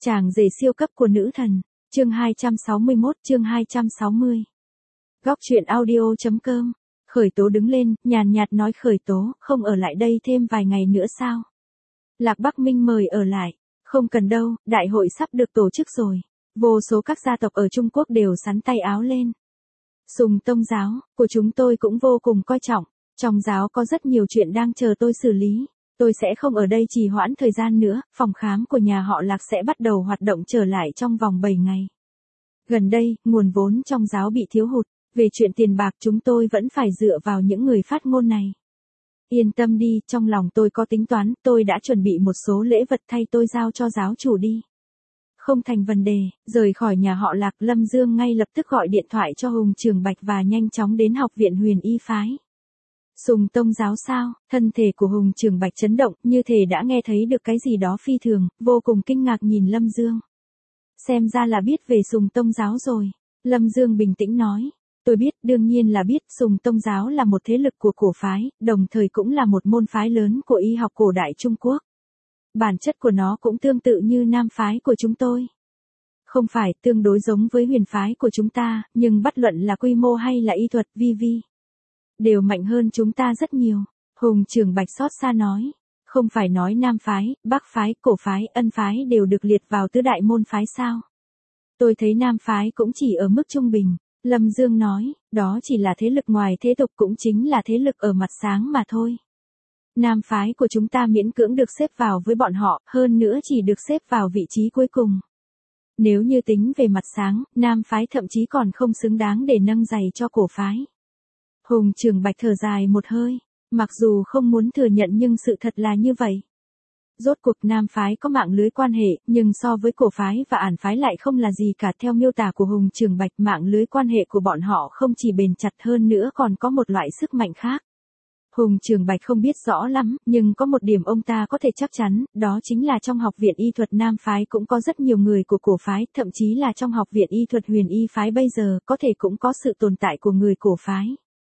Chàng rể siêu cấp của nữ thần, chương 261, chương 260. Góc truyện audio.com. Khởi tố đứng lên, nhàn nhạt nói khởi tố, không ở lại đây thêm vài ngày nữa sao? Lạc Bắc Minh mời ở lại, không cần đâu, đại hội sắp được tổ chức rồi. Vô số các gia tộc ở Trung Quốc đều sắn tay áo lên. Sùng Tông giáo, của chúng tôi cũng vô cùng coi trọng, trong giáo có rất nhiều chuyện đang chờ tôi xử lý. Tôi sẽ không ở đây trì hoãn thời gian nữa, phòng khám của nhà họ Lạc sẽ bắt đầu hoạt động trở lại trong vòng 7 ngày. Gần đây, nguồn vốn trong giáo bị thiếu hụt, về chuyện tiền bạc chúng tôi vẫn phải dựa vào những người phát ngôn này. Yên tâm đi, trong lòng tôi có tính toán, tôi đã chuẩn bị một số lễ vật thay tôi giao cho giáo chủ đi. Không thành vấn đề, rời khỏi nhà họ Lạc, Lâm Dương ngay lập tức gọi điện thoại cho Hùng Trường Bạch và nhanh chóng đến học viện Huyền Y phái. Sùng Tông giáo sao? Thân thể của Hùng Trường Bạch chấn động, như thể đã nghe thấy được cái gì đó phi thường, vô cùng kinh ngạc nhìn Lâm Dương. Xem ra là biết về Sùng Tông giáo rồi. Lâm Dương bình tĩnh nói. Tôi biết, đương nhiên là biết, Sùng Tông giáo là một thế lực của cổ phái, đồng thời cũng là một môn phái lớn của y học cổ đại Trung Quốc. Bản chất của nó cũng tương tự như Nam phái của chúng tôi. Không phải, tương đối giống với Huyền phái của chúng ta, nhưng bất luận là quy mô hay là y thuật, vi đều mạnh hơn chúng ta rất nhiều. Hùng Trường Bạch xót xa nói. Không phải nói Nam phái, Bắc phái, cổ phái, Ân phái đều được liệt vào tứ đại môn phái sao? Tôi thấy Nam phái cũng chỉ ở mức trung bình. Lâm Dương nói, đó chỉ là thế lực ngoài thế tục, cũng chính là thế lực ở mặt sáng mà thôi. Nam phái của chúng ta miễn cưỡng được xếp vào với bọn họ, hơn nữa chỉ được xếp vào vị trí cuối cùng. Nếu như tính về mặt sáng, Nam phái thậm chí còn không xứng đáng để nâng giày cho cổ phái. Hùng Trường Bạch thở dài một hơi, mặc dù không muốn thừa nhận nhưng sự thật là như vậy. Rốt cuộc Nam phái có mạng lưới quan hệ, nhưng so với cổ phái và Ản phái lại không là gì cả. Theo miêu tả của Hùng Trường Bạch, mạng lưới quan hệ của bọn họ không chỉ bền chặt hơn nữa còn có một loại sức mạnh khác. Hùng Trường Bạch không biết rõ lắm, nhưng có một điểm ông ta có thể chắc chắn, đó chính là trong học viện y thuật Nam phái cũng có rất nhiều người của cổ phái, thậm chí là trong học viện y thuật Huyền Y phái bây giờ, có thể cũng có sự tồn tại của người cổ phái.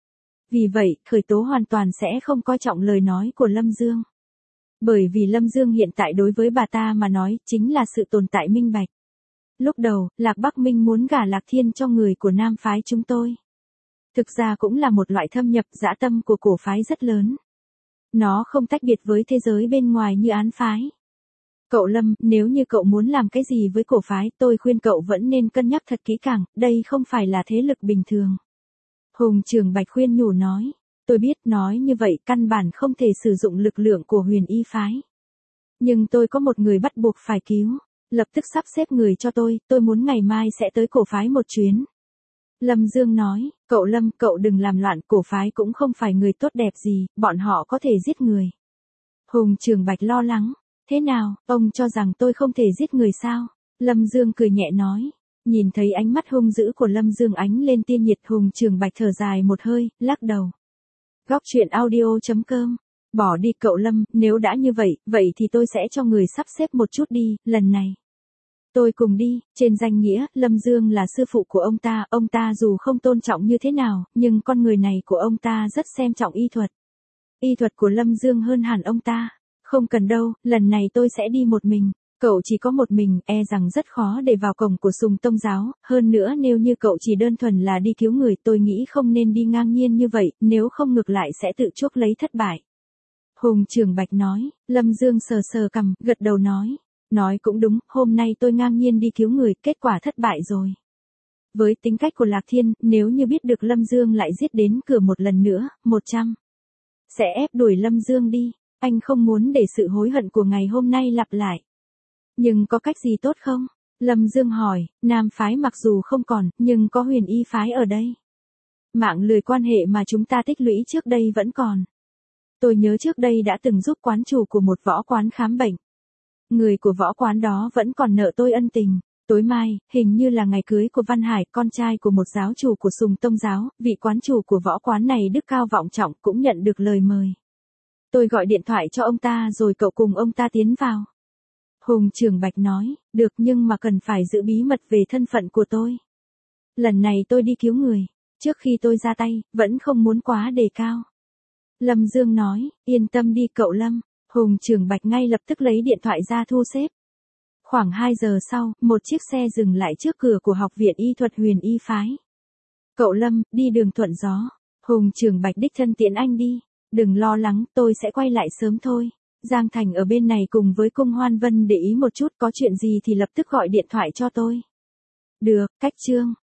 Vì vậy, khởi tố hoàn toàn sẽ không coi trọng lời nói của Lâm Dương. Bởi vì Lâm Dương hiện tại đối với bà ta mà nói, chính là sự tồn tại minh bạch. Lúc đầu, Lạc Bắc Minh muốn gả Lạc Thiên cho người của Nam phái chúng tôi. Thực ra cũng là một loại thâm nhập dã tâm của cổ phái rất lớn. Nó không tách biệt với thế giới bên ngoài như Án phái. Cậu Lâm, nếu như cậu muốn làm cái gì với cổ phái, tôi khuyên cậu vẫn nên cân nhắc thật kỹ càng, đây không phải là thế lực bình thường. Hùng Trường Bạch khuyên nhủ nói. Tôi biết, nói như vậy căn bản không thể sử dụng lực lượng của Huyền Y phái. Nhưng tôi có một người bắt buộc phải cứu. Lập tức sắp xếp người cho tôi muốn ngày mai sẽ tới cổ phái một chuyến. Lâm Dương nói, cậu Lâm, cậu đừng làm loạn, cổ phái cũng không phải người tốt đẹp gì, bọn họ có thể giết người. Hùng Trường Bạch lo lắng, thế nào, ông cho rằng tôi không thể giết người sao? Lâm Dương cười nhẹ nói, nhìn thấy ánh mắt hung dữ của Lâm Dương ánh lên tia nhiệt. Hùng Trường Bạch thở dài một hơi, lắc đầu. Góc truyện audio.com. Bỏ đi cậu Lâm, nếu đã như vậy, vậy thì tôi sẽ cho người sắp xếp một chút đi, lần này. Tôi cùng đi, trên danh nghĩa, Lâm Dương là sư phụ của ông ta dù không tôn trọng như thế nào, nhưng con người này của ông ta rất xem trọng y thuật. Y thuật của Lâm Dương hơn hẳn ông ta. Không cần đâu, lần này tôi sẽ đi một mình. Cậu chỉ có một mình, e rằng rất khó để vào cổng của Sùng Tông giáo, hơn nữa nếu như cậu chỉ đơn thuần là đi cứu người, tôi nghĩ không nên đi ngang nhiên như vậy, nếu không ngược lại sẽ tự chuốc lấy thất bại. Hùng Trường Bạch nói, Lâm Dương sờ sờ cằm, gật đầu nói. Nói cũng đúng, hôm nay tôi ngang nhiên đi cứu người, kết quả thất bại rồi. Với tính cách của Lạc Thiên, nếu như biết được Lâm Dương lại giết đến cửa một lần nữa, 100. Sẽ ép đuổi Lâm Dương đi, anh không muốn để sự hối hận của ngày hôm nay lặp lại. Nhưng có cách gì tốt không? Lâm Dương hỏi, Nam phái mặc dù không còn, nhưng có Huyền Y phái ở đây. Mạng lưới quan hệ mà chúng ta tích lũy trước đây vẫn còn. Tôi nhớ trước đây đã từng giúp quán chủ của một võ quán khám bệnh. Người của võ quán đó vẫn còn nợ tôi ân tình. Tối mai, hình như là ngày cưới của Văn Hải, con trai của một giáo chủ của Sùng Tông giáo, vị quán chủ của võ quán này đức cao vọng trọng cũng nhận được lời mời. Tôi gọi điện thoại cho ông ta rồi cậu cùng ông ta tiến vào. Hùng Trường Bạch nói, được nhưng mà cần phải giữ bí mật về thân phận của tôi. Lần này tôi đi cứu người, trước khi tôi ra tay, vẫn không muốn quá đề cao. Lâm Dương nói, yên tâm đi cậu Lâm. Hùng Trường Bạch ngay lập tức lấy điện thoại ra thu xếp. Khoảng 2 giờ sau, một chiếc xe dừng lại trước cửa của Học viện Y thuật Huyền Y phái. Cậu Lâm, đi đường thuận gió. Hùng Trường Bạch đích thân tiễn anh đi. Đừng lo lắng, tôi sẽ quay lại sớm thôi. Giang Thành ở bên này cùng với Cung Hoan Vân để ý một chút, có chuyện gì thì lập tức gọi điện thoại cho tôi. Được, cách chương.